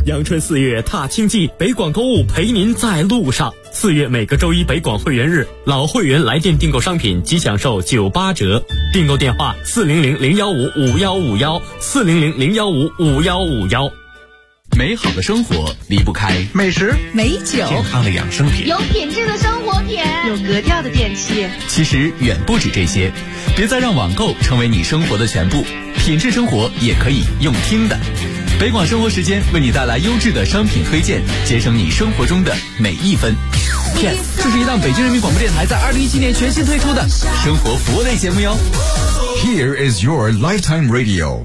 阳春4月踏青季，北广购物陪您在路上。4月每个周一北广会员日，老会员来电订购商品即享受98折。订购电话400-015-5151，400-015-5151。 美好的生活离不开美食、 美酒、 健康的养生品， 有品质的生活品， 有格调的电器。 其实远不止这些，别再让网购成为你生活的全部，品质生活也可以用听的。北广生活时间为你带来优质的商品推荐，节省你生活中的每一分。Yes， 这是一档北京人民广播电台在2017年全新推出的生活服务类节目哟。 Here is your Lifetime Radio。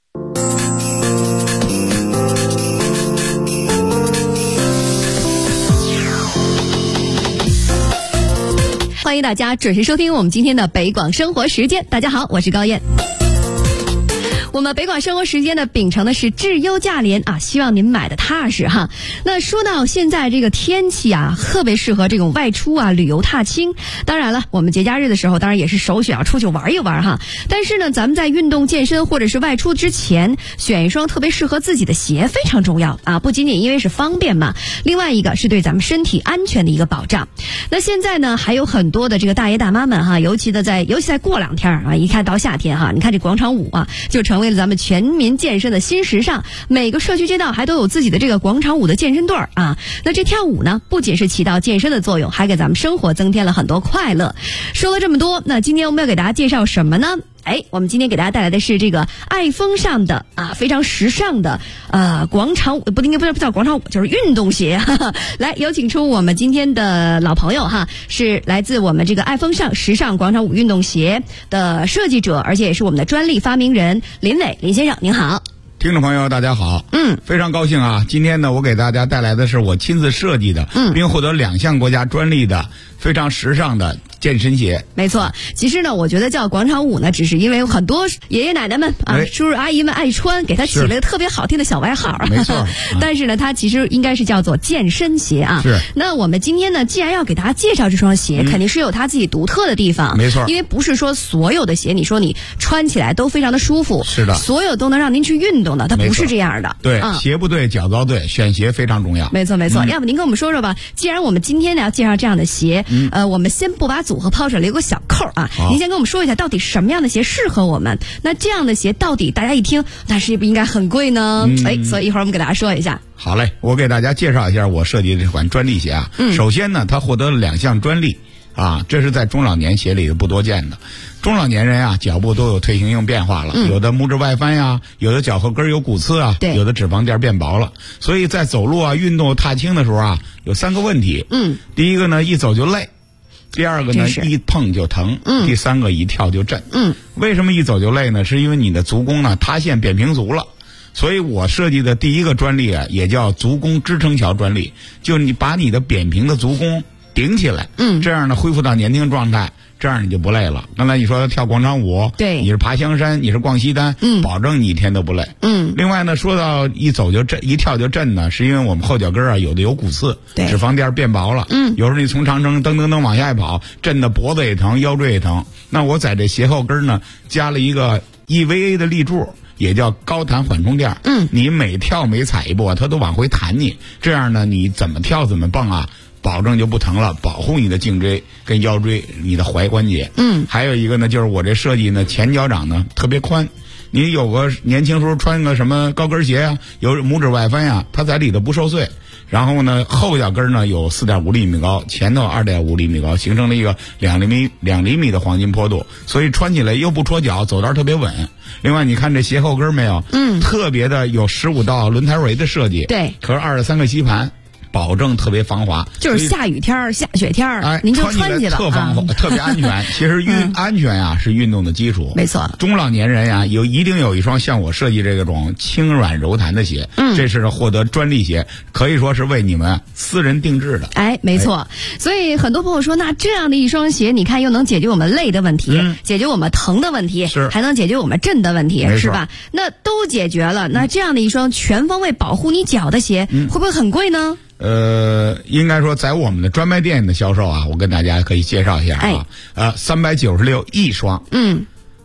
欢迎大家准时收听我们今天的北广生活时间。大家好，我是高燕。我们北广生活时间呢，秉承的是质优价廉啊，希望您买的踏实哈。那说到现在这个天气啊，特别适合这种外出啊、旅游踏青。当然了，我们节假日的时候，当然也是首选啊，出去玩一玩哈。但是呢，咱们在运动健身或者是外出之前，选一双特别适合自己的鞋非常重要啊。不仅仅因为是方便嘛，另外一个是对咱们身体安全的一个保障。那现在呢，还有很多的这个大爷大妈们哈，尤其在过2天啊，一看到夏天哈，你看这广场舞啊，就成为了咱们全民健身的新时尚。每个社区街道还都有自己的这个广场舞的健身队啊。那这跳舞呢，不仅是起到健身的作用，还给咱们生活增添了很多快乐。说了这么多，那今天我们要给大家介绍什么呢？我们今天给大家带来的是这个爱风尚的啊，非常时尚的广场舞，不叫广场舞，就是运动鞋。来，有请出我们今天的老朋友哈，是来自我们这个爱风尚时尚广场舞运动鞋的设计者，而且也是我们的专利发明人林伟林先生，您好。 听众朋友大家好，非常高兴啊！今天呢，我给大家带来的是我亲自设计的，并获得2项国家专利的非常时尚的健身鞋。 没错，其实呢，我觉得叫广场舞呢，只是因为有很多爷爷奶奶们啊、叔叔阿姨们爱穿，给它起了个特别好听的小外号。 没错， 但是呢，它其实应该是叫做健身鞋啊。 是。 那我们今天呢，既然要给大家介绍这双鞋，肯定是有它自己独特的地方。 没错， 因为不是说所有的鞋，你说你穿起来都非常的舒服， 是的， 所有都能让您去运动的，它不是这样的。 对，鞋不对，脚遭对，选鞋非常重要。 没错没错，要不您跟我们说说吧？既然我们今天呢要介绍这样的鞋，我们先不把组合抛出来，留个小扣啊。您先跟我们说一下，到底什么样的鞋适合我们？那这样的鞋到底大家一听，那是不是应该很贵呢？所以一会儿我们给大家说一下。 好嘞，我给大家介绍一下我设计的这款专利鞋啊。首先呢，它获得了2项专利啊，这是在中老年鞋里不多见的。中老年人啊，脚部都有退行性变化了，有的拇指外翻呀，有的脚后跟有骨刺啊，有的脂肪垫变薄了，所以在走路啊、运动、踏青的时候啊，有3个问题。第一个呢，一走就累；第二个呢，一碰就疼；第3个一跳就震。为什么一走就累呢？是因为你的足弓呢塌陷扁平足了。所以我设计的第一个专利啊，也叫足弓支撑桥专利，就你把你的扁平的足弓顶起来，这样呢恢复到年轻状态，这样你就不累了。刚才你说跳广场舞， 对， 你是爬香山，你是逛西单，保证你一天都不累。另外呢，说到一走就震，一跳就震呢，是因为我们后脚跟啊有的有骨刺，脂肪垫变薄了，有时候你从长城噔往下一跑，震的脖子也疼，腰椎也疼。那我在这鞋后跟呢加了一个 EVA 的立柱，也叫高弹缓冲垫。你每跳每踩一步啊，它都往回弹你，这样呢你怎么跳怎么蹦啊，保证就不疼了，保护你的颈椎跟腰椎，你的踝关节。还有一个呢，就是我这设计呢，前脚掌呢特别宽。你有个年轻时候穿个什么高跟鞋啊，有拇指外翻呀，它在里头不受碎。然后呢，后脚跟呢有4.5厘米高，前头2.5厘米高，形成了一个2厘米的黄金坡度，所以穿起来又不戳脚，走道特别稳。另外你看这鞋后跟没有？特别的有15道轮胎围的设计， 对， 可是23个吸盘。保证特别防滑， 就是下雨天下雪天您就穿去吧， 特防滑，特别安全。其实安全呀是运动的基础， 没错。 中老年人呀一定有一双像我设计这种轻软柔弹的鞋，这是获得专利鞋，可以说是为你们私人定制的。 没错。所以很多朋友说，那这样的一双鞋，你看又能解决我们累的问题，解决我们疼的问题，还能解决我们震的问题，是吧？那都解决了，那这样的一双全方位保护你脚的鞋，会不会很贵呢？ 应该说在我们的专卖店的销售啊，我跟大家可以介绍一下啊，396一双，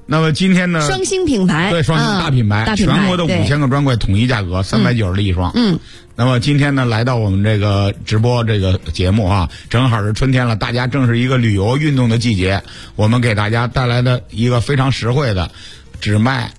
那么今天呢， 双星品牌， 对，双星大品牌，全国的5000个专柜统一价格390一双。那么今天呢，来到我们这个直播这个节目啊，正好是春天了，大家正是一个旅游运动的季节，我们给大家带来的一个非常实惠的，只卖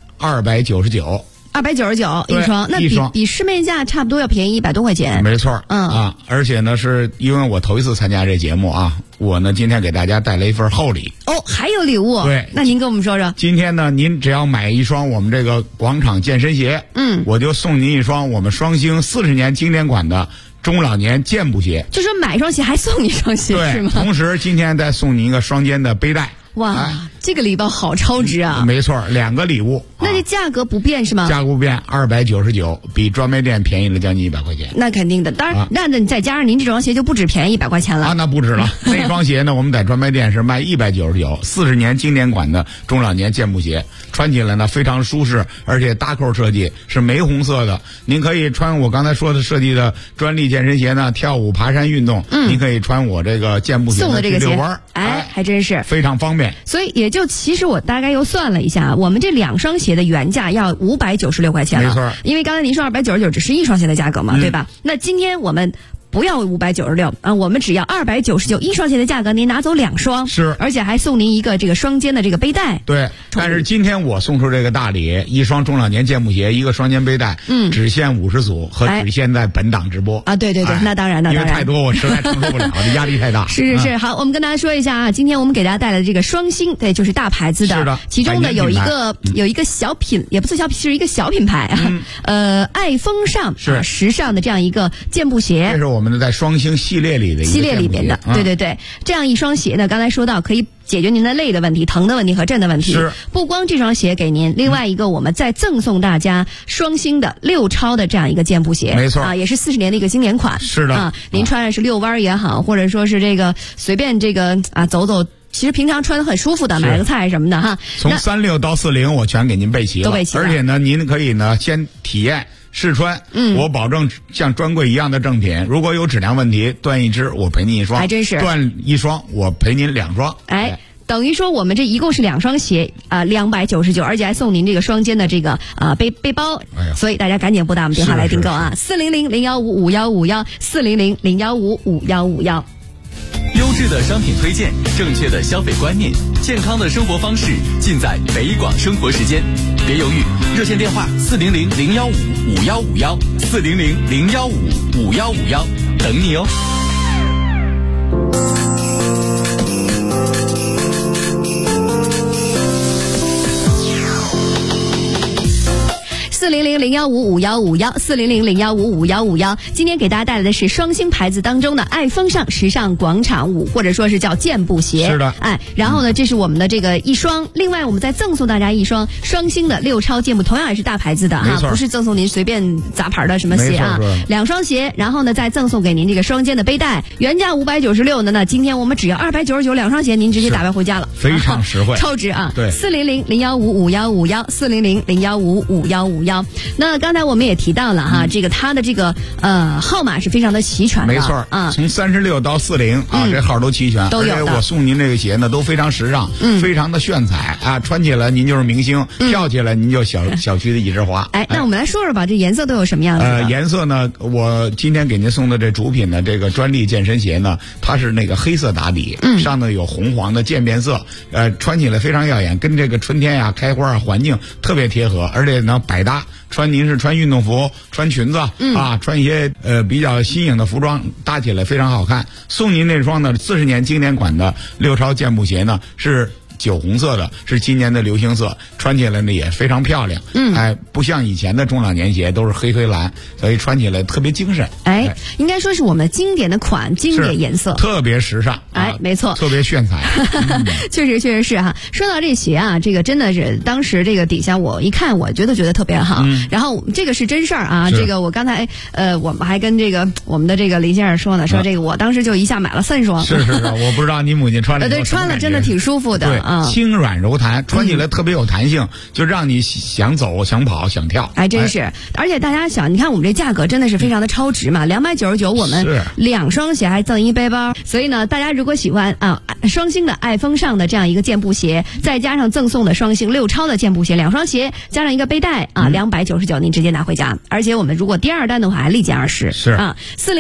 299。 299一双，那比市面价差不多要便宜100多块钱。 没错，而且呢，是因为我头一次参加这节目啊，我呢今天给大家带来一份厚礼。 哦，还有礼物？ 对， 那您跟我们说说。 今天呢，您只要买一双我们这个广场健身鞋，我就送您一双我们双星40年经典款的中老年健步鞋。 就说买一双鞋还送一双鞋，是吗？ 同时今天再送您一个双肩的背带。 哇，这个礼包好超值啊！ 没错，2个礼物。 那这价格不变是吗？ 价格不变，299，比专卖店便宜了将近100块钱。 那肯定的，当然，那你再加上您这双鞋就不止便宜100块钱了。 那不止了。那双鞋呢，我们在专卖店是卖199，40年经典款的中老年健步鞋，穿起来呢非常舒适，而且大扣设计是玫红色的。您可以穿我刚才说的设计的专利健身鞋呢，跳舞、爬山运动。您可以穿我这个健步鞋送的这个遛弯， 还真是非常方便。 所以也就其实我大概又算了一下，我们这2双鞋的原价要596块钱了。 没错， 因为刚才您说299只是一双鞋的价格嘛，对吧？那今天我们不要596啊，我们只要299一双鞋的价格，您拿走2双， 是， 而且还送您一个这个双肩的这个背带。 对，但是今天我送出这个大礼，一双中老年健步鞋，一个双肩背带，只限50组和只限在本档直播。 对，那当然， 因为太多我实在承受不了，这压力太大。 是，好，我们跟大家说一下啊，今天我们给大家带来的这个双星，对，就是大牌子的， 是的， 其中呢有一个小品，也不是小品，是一个小品牌啊，爱风尚是时尚的这样一个健步鞋， 这是我们的在双星系列里的系列里边的，对，这样一双鞋呢，刚才说到可以解决您的累的问题、疼的问题和震的问题。 是， 不光这双鞋给您，另外一个我们再赠送大家双星的6超的这样一个健步鞋。 没错也是40年的一个经典款。 是的您穿的是遛弯也好，或者说是这个随便这个走走。其实平常穿的很舒服的，买个菜什么的哈。 从36到40，我全给您备齐了， 都备齐了。 而且呢，您可以呢先体验试穿，我保证像专柜一样的正品。如果有质量问题，断一只我赔您1双， 还真是断1双我赔您2双。 等于说我们这一共是2双鞋299，而且还送您这个双肩的这个背包。所以大家赶紧拨打我们电话来订购啊，400-015-5151，400-015-5151。 优质的商品推荐，正确的消费观念，健康的生活方式，尽在北广生活时间。别犹豫，热线电话400-015-5151，400-015-5151，等你哦。 400-015-5151，400-015-5151。今天给大家带来的是双星牌子当中的爱风尚时尚广场舞，或者说是叫健步鞋。 是的， 然后呢，这是我们的这个一双，另外我们再赠送大家一双双星的6超健步，同样也是大牌子的不是赠送您随便杂牌的什么鞋啊，2双鞋，然后呢再赠送给您这个双肩的背带，原价596呢，那今天我们只要299，2双鞋您直接打包回家了， 非常实惠， 超值啊！ 对 ，400-015-5151，400-015-5151。那刚才我们也提到了这个它的这个号码是非常的齐全的， 没错从36到40这号都齐全， 都有的。 而且我送您这个鞋呢都非常时尚，非常的炫彩穿起来您就是明星，跳起来您就小区的一枝花。 那我们来说说吧，这颜色都有什么样的？ 颜色呢，我今天给您送的这主品呢，这个专利健身鞋呢，它是那个黑色打底，上头有红黄的渐变色，穿起来非常耀眼，跟这个春天开花环境特别贴合，而且呢百搭。您是穿运动服、穿裙子穿一些比较新颖的服装，搭起来非常好看。送您这双呢40年经典款的6超健步鞋呢是酒红色的，是今年的流行色，穿起来呢也非常漂亮。不像以前的中老年鞋都是黑蓝，所以穿起来特别精神。 应该说是我们经典的款，经典颜色， 特别时尚。 没错， 特别炫彩。 确实是哈。说到这鞋这个真的是当时这个底下我一看，我觉得特别好。然后这个是真事儿这个我刚才我们还跟这个我们的这个林先生说这个我当时就一下买了3双。 是，我不知道你母亲穿了对，穿了真的挺舒服的啊， 轻软柔弹，穿起来特别有弹性，就让你想走、想跑、想跳。 还真是，而且大家想，你看我们这价格真的是非常的超值嘛，299我们2双鞋还赠一背包，所以呢，大家如果喜欢啊双星的爱风尚的这样一个健步鞋，再加上赠送的双星6超的健步鞋2双鞋，加上一个背带啊，299您直接拿回家。而且我们如果第2单的话还立减20， 是啊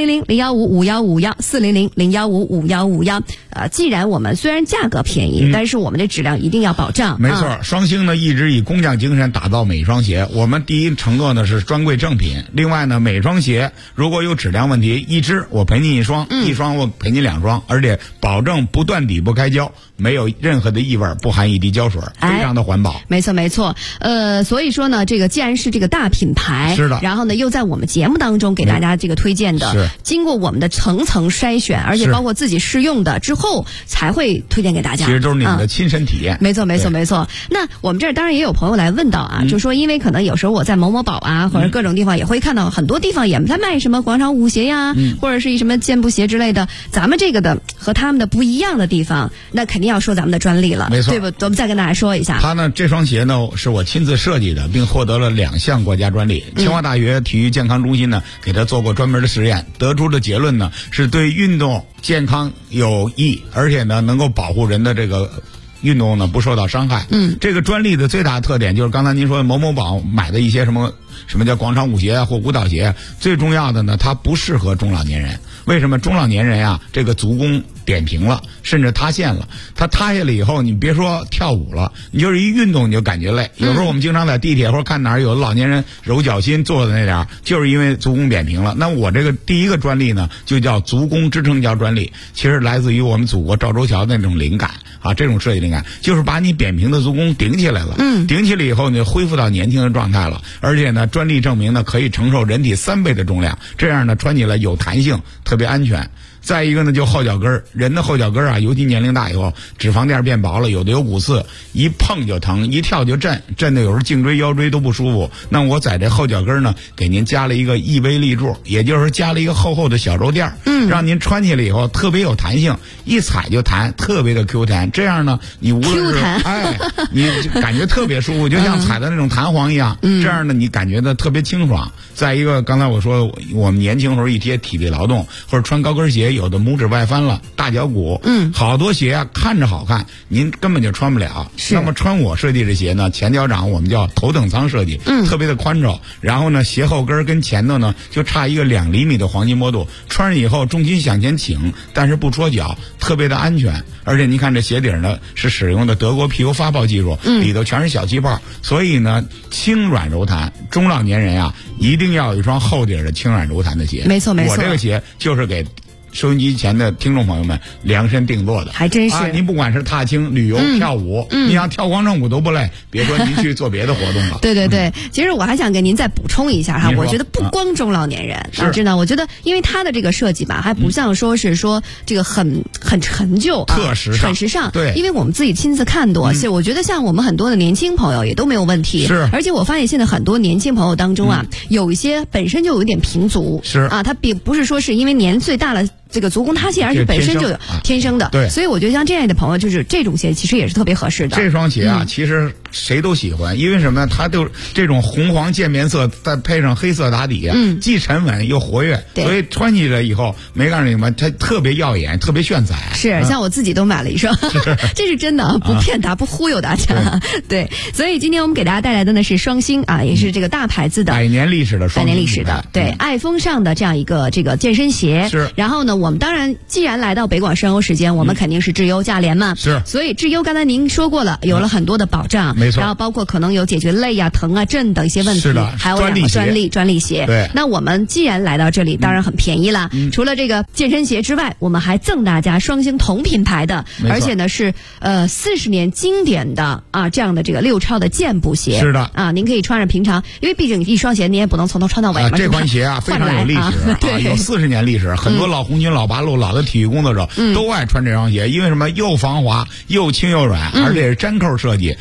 ，400-015-5151，400-015-5151。既然我们虽然价格便宜，但是我们的质量一定要保障。 没错，双星呢一直以工匠精神打造每一双鞋。我们第一承诺呢是专柜正品，另外呢每双鞋如果有质量问题，一只我赔您1双，1双我赔您2双，而且保证不断底不开胶，没有任何的异味，不含一滴胶水，非常的环保。 没错没错，所以说呢，这个既然是这个大品牌， 是的， 然后呢又在我们节目当中给大家这个推荐的， 是经过我们的层层筛选，而且包括自己试用的之后才会推荐给大家。 其实都是你们的亲身体验。 没错没错没错。那我们这儿当然也有朋友来问到啊，就说因为可能有时候我在某某宝啊，或者各种地方也会看到很多地方也在卖什么广场舞鞋呀，或者是什么健步鞋之类的。咱们这个的和他们的不一样的地方，那肯定要说咱们的专利了， 没错， 对不？我们再跟大家说一下。 他呢，这双鞋呢是我亲自设计的，并获得了2项国家专利。清华大学体育健康中心呢给他做过专门的实验，得出的结论呢是对运动健康有益，而且呢能够保护人的这个运动呢不受到伤害。这个专利的最大的特点就是刚才您说的某某宝买的一些什么叫广场舞鞋啊或舞蹈鞋，最重要的呢它不适合中老年人。为什么？中老年人啊这个足弓扁平了，甚至塌陷了，他塌下来以后，你别说跳舞了，你就是一运动你就感觉累。有时候我们经常在地铁或者看哪儿有的老年人揉脚心坐的那点儿，就是因为足弓扁平了。那我这个第一个专利呢就叫足弓支撑胶专利，其实来自于我们祖国赵州桥的那种灵感啊，这种设计灵感就是把你扁平的足弓顶起来了，顶起来以后呢恢复到年轻的状态了，而且呢专利证明呢可以承受人体3倍的重量，这样呢穿起来有弹性，特别安全。再一个呢，就后脚跟，人的后脚跟啊，尤其年龄大以后，脂肪垫变薄了，有的有骨刺，一碰就疼，一跳就震，震的有时候颈椎、腰椎都不舒服。那我在这后脚跟呢，给您加了一个异微立柱，也就是加了一个厚厚的小肉垫，让您穿起来以后特别有弹性，一踩就弹，特别的 Q 弹。这样呢，你无论是你感觉特别舒服，就像踩的那种弹簧一样。这样呢，你感觉的特别清爽。再一个，刚才我说我们年轻时候一些体力劳动或者穿高跟鞋，有的拇指外翻了，大脚骨，好多鞋啊看着好看，您根本就穿不了。那么穿我设计的鞋呢，前脚掌我们叫头等舱设计，特别的宽敞，然后呢鞋后跟跟前头呢就差一个2厘米的黄金坡度，穿上以后重心向前倾，但是不戳脚，特别的安全。而且您看这鞋底呢是使用的德国皮尤发泡技术，里头全是小气泡，所以呢轻软柔弹，中老年人啊一定要有一双厚底的轻软柔弹的鞋。 没错没错， 我这个鞋就是给收音机前的听众朋友们量身定做的， 还真是。 您不管是踏青、旅游、跳舞，你想跳广场舞都不累，别说您去做别的活动了。 对对对，其实我还想给您再补充一下哈，我觉得不光中老年人，知道，我觉得因为它的这个设计吧，还不像说是说这个很陈旧、 特时尚、 很时尚。 对， 因为我们自己亲自看多，所以我觉得像我们很多的年轻朋友也都没有问题。 是， 而且我发现现在很多年轻朋友当中啊，有一些本身就有一点平足， 是啊， 他并不是说是因为年岁大了。这个足弓塌陷，而且本身就有天生的， 对， 所以我觉得像这样的朋友，就是这种鞋其实也是特别合适的。 这双鞋啊，其实谁都喜欢，因为什么呢？它就这种红黄渐变色，再配上黑色打底啊，既沉稳又活跃，所以穿起来以后，没告诉你们，它特别耀眼，特别炫彩。 是，像我自己都买了一双，这是真的，不骗大家，不忽悠大家。对，所以今天我们给大家带来的呢是双星啊，也是这个大牌子的 100年历史的双星，100 年历史的，对，爱风尚的这样一个这个健身鞋。 是， 然后呢，我们当然既然来到北广深欧时间，我们肯定是质优价廉嘛。 是， 所以质优刚才您说过了，有了很多的保障， 没错。 然后包括可能有解决累啊、疼啊、震等一些问题， 是的， 还有2个专利鞋。 对， 那我们既然来到这里，当然很便宜啦。除了这个健身鞋之外，我们还赠大家双星同品牌的，而且呢是40年经典的啊这样的这个6超的健步鞋。 是的啊，您可以穿着平常，因为毕竟一双鞋你也不能从头穿到尾嘛。 这款鞋啊非常有历史， 对， 有40年历史，很多老红军、老八路、老的体育工作者都爱穿这双鞋，因为什么？又防滑，又轻又软，而且是粘扣设计。这次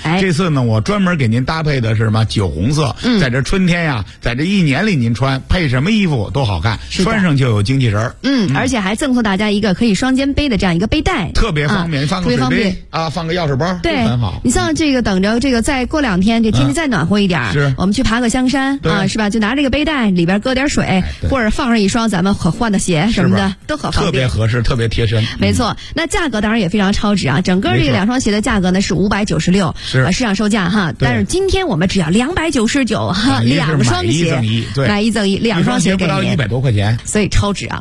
次呢，我专门给您搭配的是什么酒红色，在这春天呀，在这一年里您穿配什么衣服都好看，穿上就有精气神。 而且还赠送大家一个可以双肩背的这样一个背带， 特别方便，放个水杯啊，放个钥匙包， 对， 很好。 你像这个等着这个再过2天，这天气再暖和一点， 是我们去爬个香山啊，是吧？就拿这个背带里边搁点水，或者放上一双咱们可换的鞋什么的，都很方便， 特别合适，特别贴身。 没错，那价格当然也非常超值啊！整个这个2双鞋的价格呢是596，市场售价哈，但是今天我们只要299哈，2双鞋买1赠1，2双鞋给您， 不到100多块钱， 所以超值啊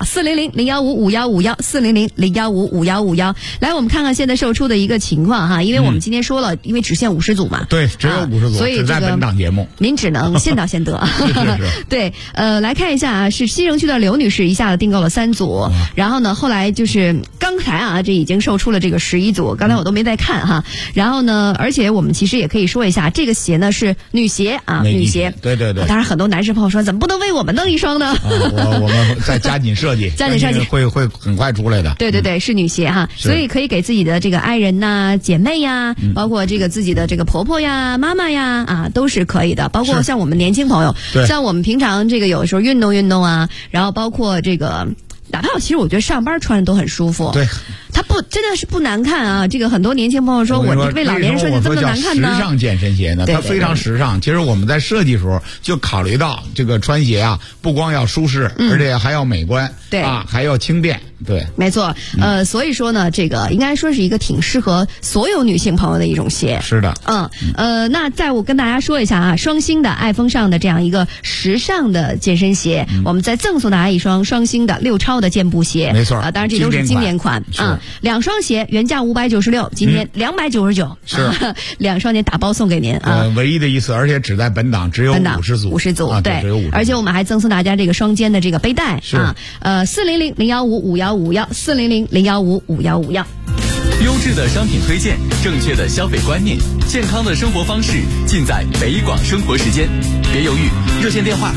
！400-015-5151，400-015-5151。来，我们看看现在售出的一个情况哈，因为我们今天说了，因为只限50组嘛， 对，只有50组， 所以只在本档节目， 您只能先到先得。对，来看一下啊，是西城区的刘女士一下子订购了3组，然后呢，后来就是刚才啊，这已经售出了这个11组，刚才我都没在看哈。然后呢，而且我们其实也可以说一下，这个鞋呢是女鞋啊，女鞋。 对对对。 当然，很多男士朋友说，怎么不能为我们弄一双呢？ 我们再加紧设计， 加紧设计会很快出来的。 对对对，是女鞋哈，所以可以给自己的这个爱人呐、姐妹呀，包括这个自己的这个婆婆呀、妈妈呀啊，都是可以的。包括像我们年轻朋友，像我们平常这个有的时候运动啊，然后包括这个。哪怕其实我觉得上班穿的都很舒服， 对， 它真的是不难看啊。这个很多年轻朋友说，我为老年人设计这么难看呢？ 时尚健身鞋呢，它非常时尚。其实我们在设计时候就考虑到这个穿鞋啊，不光要舒适，而且还要美观， 对啊，还要轻便，对， 没错。所以说呢，这个应该说是一个挺适合所有女性朋友的一种鞋。 是的， 那在我跟大家说一下啊，双星的爱风尚的这样一个时尚的健身鞋，我们再赠送大家一双双星的6超的健步鞋， 没错， 当然这都是经典款啊。2双鞋原价596，今天299， 是 2双鞋打包送给您啊。 唯一的一次，而且只在本档只有50组， 对， 只有50组， 而且我们还赠送大家这个双肩的这个背带啊。400-015-5151，400-015-5151。 优质的商品推荐，正确的消费观念，健康的生活方式，尽在北广生活时间。别犹豫，热线电话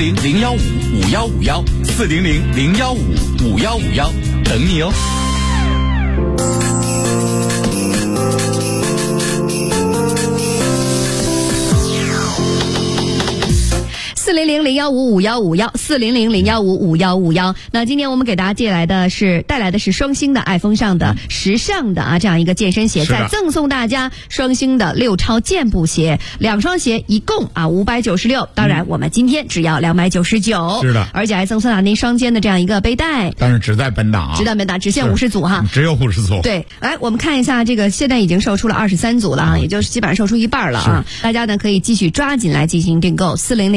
400-015-5151，400-015-5151，等你哦。 400-015-5151，400-015-5151。那今天我们给大家带来的是双星的爱风尚的时尚的啊这样一个健身鞋，再赠送大家双星的6超健步鞋，2双鞋一共596，当然我们今天只要299， 是的， 而且还赠送您双肩的这样一个背带， 但是只在本档啊， 只限50组哈， 只有50组。 对，来我们看一下这个，现在已经售出了23组了啊，也就是基本上售出一半了啊，大家呢可以继续抓紧来进行订购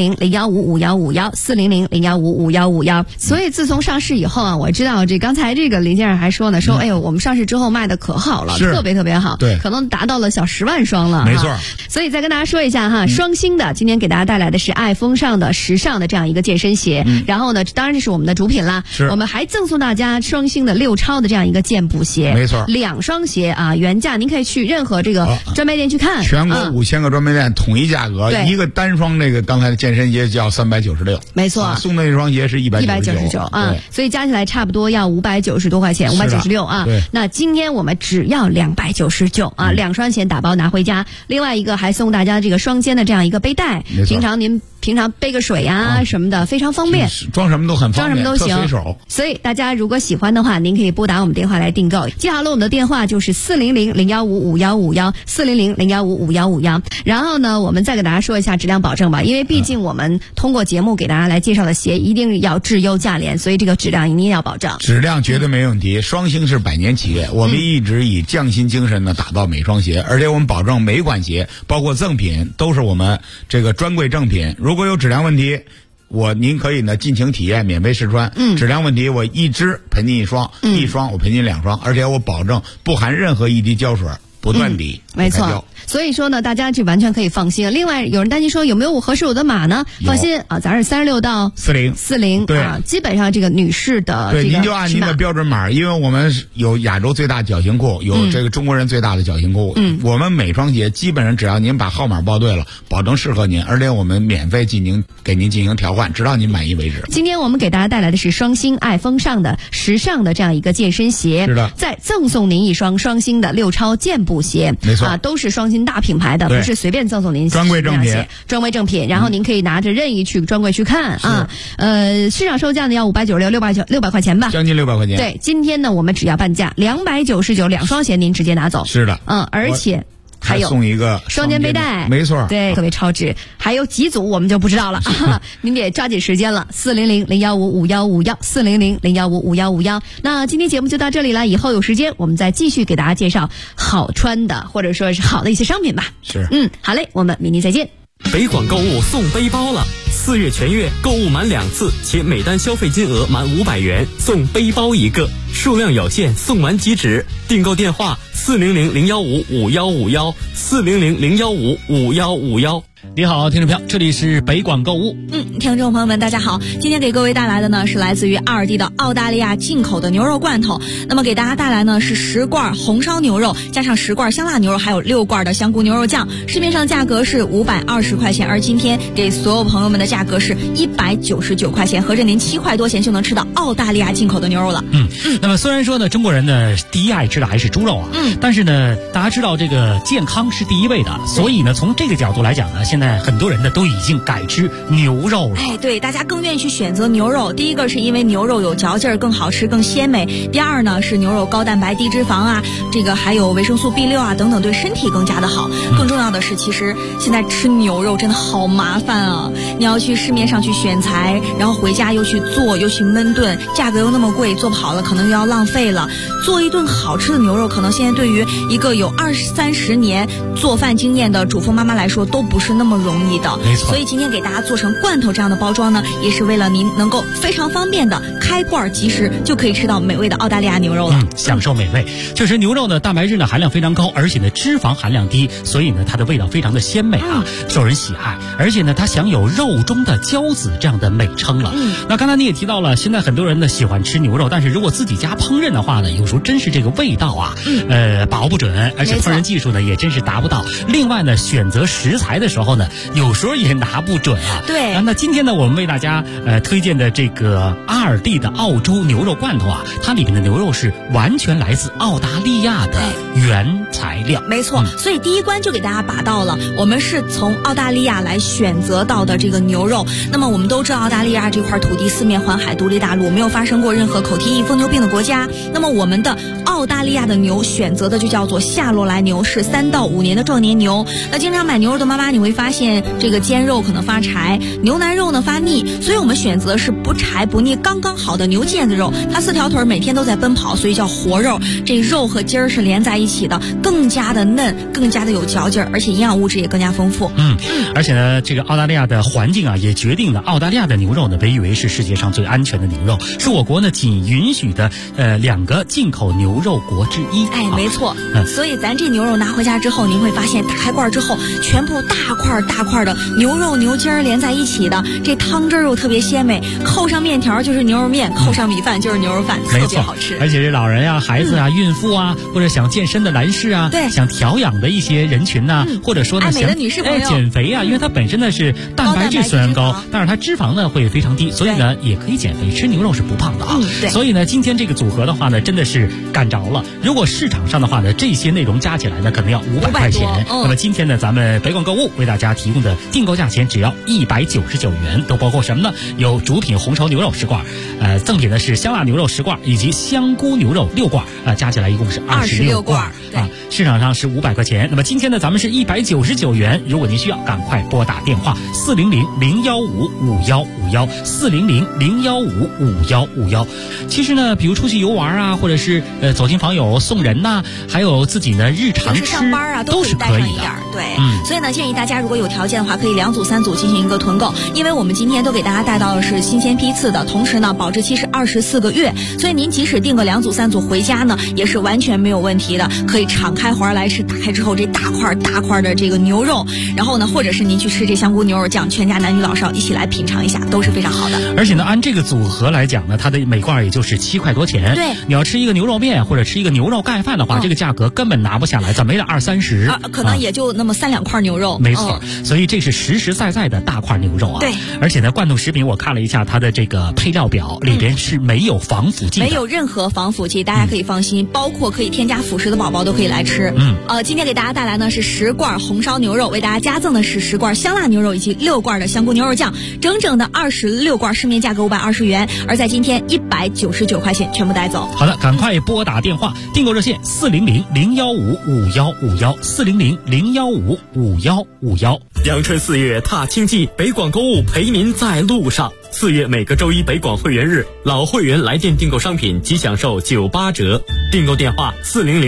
，400-015-5151，400-015-5151。所以自从上市以后啊，我知道这刚才这个林先生还说呢，说哎呦，我们上市之后卖的可好了，特别特别好， 对， 可能达到了小10万双了， 没错。 所以再跟大家说一下哈，双星的今天给大家带来的是爱风尚的时尚的这样一个健身鞋，然后呢，当然这是我们的主品啦，我们还赠送大家双星的6超的这样一个健步鞋， 没错 ，2双鞋啊，原价您可以去任何这个专卖店去看， 全国5000个专卖店统一价格，一个单双这个刚才的健身鞋就要396， 没错， 送的那双鞋是199 啊，所以加起来差不多要590多块钱，596啊。那今天我们只要299啊，2双鞋打包拿回家，另外一个还送大家这个双肩的这样一个背带，平常背个水呀什么的非常方便， 装什么都很方便， 装什么都行， 特随手。 所以大家如果喜欢的话，您可以拨打我们电话来订购。记好了，我们的电话就是400-015-5151，400-015-5151。然后呢，我们再给大家说一下质量保证吧，因为毕竟我们通过节目给大家来介绍的鞋一定要质优价廉，所以这个质量一定要保障。 质量绝对没问题，双星是100年企业，我们一直以匠心精神呢打造每双鞋，而且我们保证每款鞋包括赠品都是我们这个专柜正品。如果有质量问题，您可以呢尽情体验，免费试穿。质量问题我一只赔您1双，一双我赔您2双，而且我保证不含任何一滴胶水，不断底， 没错。所以说呢，大家这完全可以放心。另外，有人担心说有没有合适我的码呢？放心啊，咱是36到40，对啊，基本上这个女士的这个， 对，您就按您的标准码，因为我们有亚洲最大脚型裤，有这个中国人最大的脚型裤。我们每双鞋基本上只要您把号码报对了，保证适合您，而且我们免费给您进行调换，直到您满意为止。 今天我们给大家带来的是双星爱风尚的时尚的这样一个健身鞋， 是的， 再赠送您一双双星的6超健步。 布鞋， 没错都是双星大品牌的，不是随便赠送您专柜正品， 专柜正品。然后您可以拿着任意去专柜去看啊。市场售价呢要596，600块钱吧， 将近600块钱。 对，今天呢我们只要半价，299两双鞋您直接拿走。 是的， 而且还有送一个双肩背带， 没错， 对，特别超值。还有几组我们就不知道了，您得抓紧时间了。400-015-5151，400-015-5151。那今天节目就到这里了，以后有时间我们再继续给大家介绍好穿的或者说是好的一些商品吧。 是， 好嘞，我们明天再见。 北广购物送背包了，4月全月购物满2次且每单消费金额满500元送背包1个，数量有限，送完即止。订购电话400-015-5151，400-015-5151。 你好，听众朋友，这里是北广购物。 听众朋友们大家好，今天给各位带来的呢是来自于阿尔蒂的澳大利亚进口的牛肉罐头。那么给大家带来呢是10罐红烧牛肉，加上10罐香辣牛肉，还有6罐的香菇牛肉酱。市面上价格是520块钱，而今天给所有朋友们的价格是199块钱，合着您7块多钱就能吃到澳大利亚进口的牛肉了。 那么虽然说呢，中国人呢第一爱吃的还是猪肉啊，但是呢，大家知道这个健康是第一位的，所以呢，从这个角度来讲呢，现在很多人呢都已经改吃牛肉了。 对，大家更愿意去选择牛肉。第一个是因为牛肉有嚼劲儿，更好吃，更鲜美。第二呢是牛肉高蛋白低脂肪啊，这个还有维生素 B6啊等等，对身体更加的好。更重要的是，其实现在吃牛肉真的好麻烦啊！你要去市面上去选材，然后回家又去做，又去焖炖，价格又那么贵，做不好了可能又要浪费了。做一顿好吃的牛肉，可能现在对于一个有20-30年做饭经验的主妇妈妈来说都不是那么容易的。 没错， 所以今天给大家做成罐头这样的包装呢，也是为了您能够非常方便的开罐即食就可以吃到美味的澳大利亚牛肉了。 享受美味。确实牛肉呢蛋白质呢含量非常高，而且呢脂肪含量低，所以呢它的味道非常的鲜美啊，受人喜爱。而且呢它享有肉中的骄子这样的美称了。那刚才你也提到了，现在很多人呢喜欢吃牛肉，但是如果自己家烹饪的话呢，有时候真是这个味道啊把握不准，而且烹饪技术呢也真是达不到。另外呢选择食材的时候呢有时候也拿不准啊。 对， 那今天呢我们为大家推荐的这个阿尔蒂的澳洲牛肉罐头啊，它里面的牛肉是完全来自澳大利亚的原材料。 没错，所以第一关就给大家把到了，我们是从澳大利亚来选择到的这个牛肉。那么我们都知道澳大利亚这块土地四面环海，独立大陆，没有发生过任何口蹄疫、疯牛病的国家。那么我们的澳大利亚的牛选择的就叫做夏洛来牛，是3到5年的壮年牛。那经常买牛肉的妈妈你会发现，这个煎肉可能发柴，牛腩肉呢发腻，所以我们选择是不柴不腻刚刚好的牛腱子肉，它4条腿每天都在奔跑，所以叫活肉。这肉和筋儿是连在一起的，更加的嫩，更加的有嚼劲儿，而且营养物质也更加丰富。 而且呢这个澳大利亚的环境啊也决定了澳大利亚的牛肉呢被誉为是世界上最安全的牛肉，是我国呢仅允许的2个进口牛肉国之一。 没错。所以咱这牛肉拿回家之后，您会发现打开罐之后全部大块大块的牛肉牛筋儿连在一起的，这汤汁儿又特别鲜美，扣上面条就是牛肉面，扣上米饭就是牛肉饭，特别好吃。 而且是老人啊、孩子啊、孕妇啊，或者想健身的男士啊， 对， 想调养的一些人群呐，或者说呢爱美的女士朋友减肥啊，因为它本身呢是蛋白质虽然高，但是它脂肪呢会非常低，所以呢也可以减肥，吃牛肉是不胖的啊。所以呢今天这个组合的话呢真的是赶着了，如果市场上的话呢这些内容加起来呢可能要500块钱。那么今天呢咱们北广购物为大家提供的订购价钱只要199元，都包括什么呢？有主品红烧牛肉10罐，赠品呢是香辣牛肉10罐以及香菇牛肉6罐，加起来一共是26罐啊。市场上是500块钱，那么今天呢咱们是199元。如果您需要，赶快拨打电话400-015-5151，400-015-5151。其实呢，比如出去游玩啊，或者是走亲访友送人呐，还有自己呢日常吃上班啊都是可以的。 对，所以呢建议大家如果有条件的话，可以2组3组进行一个囤购，因为我们今天都给大家带到的是新鲜批次的，同时呢保质期是24个月，所以您即使订个2组3组回家呢也是完全没有问题的，可以敞开怀来吃。打开之后这大块的这个牛肉，然后呢或者是您去吃这香菇牛肉酱，全家男女老少一起来品尝一下，都是非常好的。 而且呢按这个组合来讲呢，它的每罐也就是7块多钱。 对， 你要吃一个牛肉面或者吃一个牛肉盖饭的话，这个价格根本拿不下来，怎么也得20-30， 可能也就那么3-2块牛肉。 没错， 错。所以这是实实在在的大块牛肉啊。 对。 而且呢，罐头食品我看了一下它的这个配料表，里边是没有防腐剂的， 没有任何防腐剂，大家可以放心。包括可以添加辅食的宝宝都可以来吃。今天给大家带来呢是10罐红烧牛肉，为大家加赠的是10罐香辣牛肉以及6罐的香菇牛肉酱，整整的26罐，市面价格520元，而在今天199块钱全部带走。 好的，赶快拨打电话订购热线400-015-5151，400-015-5151。 阳春4月踏青季，北广购物陪您在路上。4月每个周一北广会员日，老会员来电订购商品即享受98折。订购电话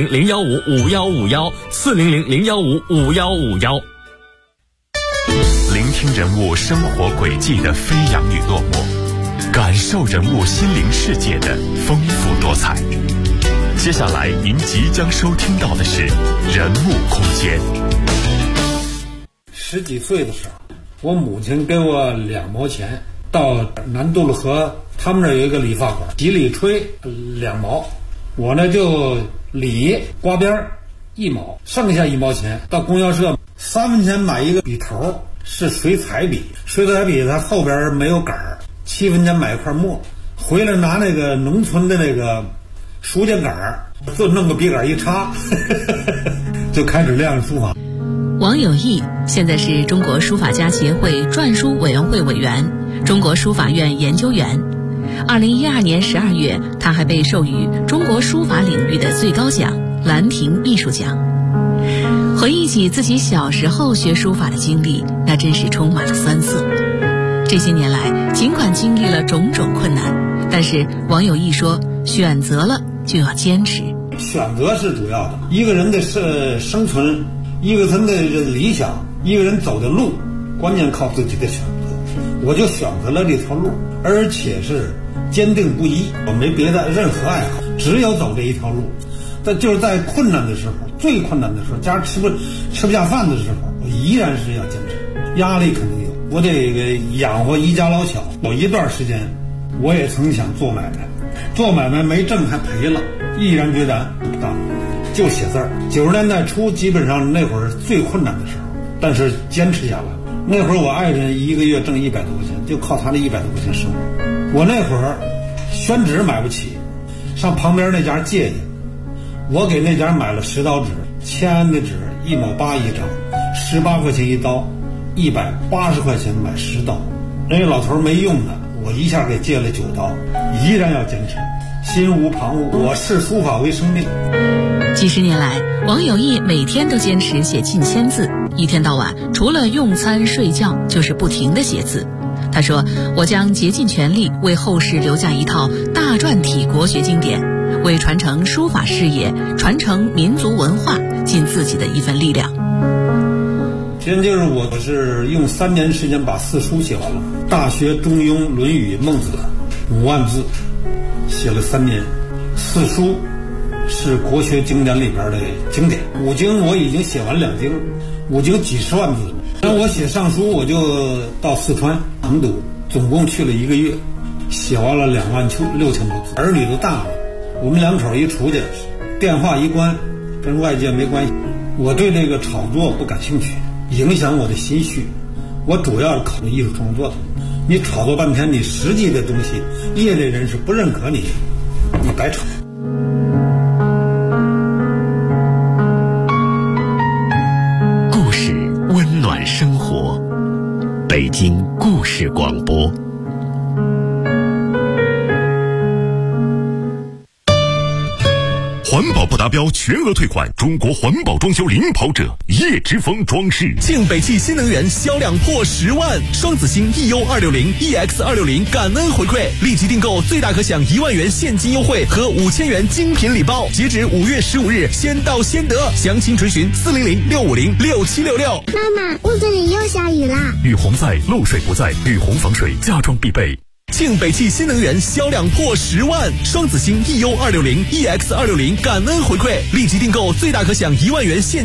400-015-5151，400-015-5151。 聆听人物生活轨迹的飞扬与落寞，感受人物心灵世界的丰富多彩。接下来您即将收听到的是人物空间。 10几岁的时候，我母亲给我2毛钱，到南渡了河，他们那儿有一个理发馆，洗理吹2毛，我呢就理刮边1毛，剩下1毛钱到供销社3分钱买一个笔头，是水彩笔，水彩笔它后边没有杆儿，7分钱买一块墨，回来拿那个农村的那个书架杆儿，就弄个笔杆一插就开始练书法。 王有义现在是中国书法家协会篆书委员会委员、中国书法院研究员。2012年12月，他还被授予中国书法领域的最高奖兰亭艺术奖。回忆起自己小时候学书法的经历，那真是充满了酸涩。这些年来，尽管经历了种种困难，但是王有义说，选择了就要坚持。 选择是主要的，一个人的生存，一个人的理想，一个人走的路，关键靠自己的选择。我就选择了这条路，而且是坚定不移，我没别的任何爱好，只有走这一条路。但就是在困难的时候，最困难的时候，家吃不下饭的时候，我依然是要坚持。压力肯定有，我得养活一家老小。有一段时间，我也曾想做买卖，做买卖没挣还赔了，毅然决然不干，就写字儿。90年代初，基本上那会儿最困难的时候，但是坚持下来。那会儿我爱人1个月挣100多块钱，就靠他那100多块钱生活。我那会儿宣纸买不起，上旁边那家借去，我给那家买了10刀纸，签的纸1毛8一张，18块钱一刀，180块钱买10刀。人家老头没用的，我一下给借了9刀，依然要坚持，心无旁骛。我视书法为生命。 几十年来，王有义每天都坚持写近1000字，一天到晚除了用餐睡觉就是不停地写字。他说，我将竭尽全力为后世留下一套大篆体国学经典，为传承书法事业、传承民族文化尽自己的一份力量。 今天就是我是用3年时间把4书写完了，《大学》《中庸》《论语》《孟子》5万字，写了3年。4书是国学经典里边的经典，5经我已经写完2经，5经几十万字。然后我写上书，我就到四川成都，总共去了1个月，写完了26000多字。儿女都大了，我们2口一出去，电话一关，跟外界没关系。我对这个炒作不感兴趣，影响我的心绪。我主要是考虑艺术创作的。你炒作半天，你实际的东西，业内人士不认可你，你白炒。 故事温暖生活，北京故事广播。环保不达标全额退款，中国环保装修领跑者叶之峰装饰。 庆北汽新能源销量破10万，双子星 EU260、EX260 感恩回馈，立即订购最大可享1万元现金优惠和5000元精品礼包，截止5月15日，先到先得。详情垂询400-650-6766。 妈妈，屋子里又下雨啦！ 雨洪在，漏水不在，雨洪防水家装必备。 庆北汽新能源销量破10万，双子星 EU260、EX260 感恩回馈，立即订购最大可享1万元现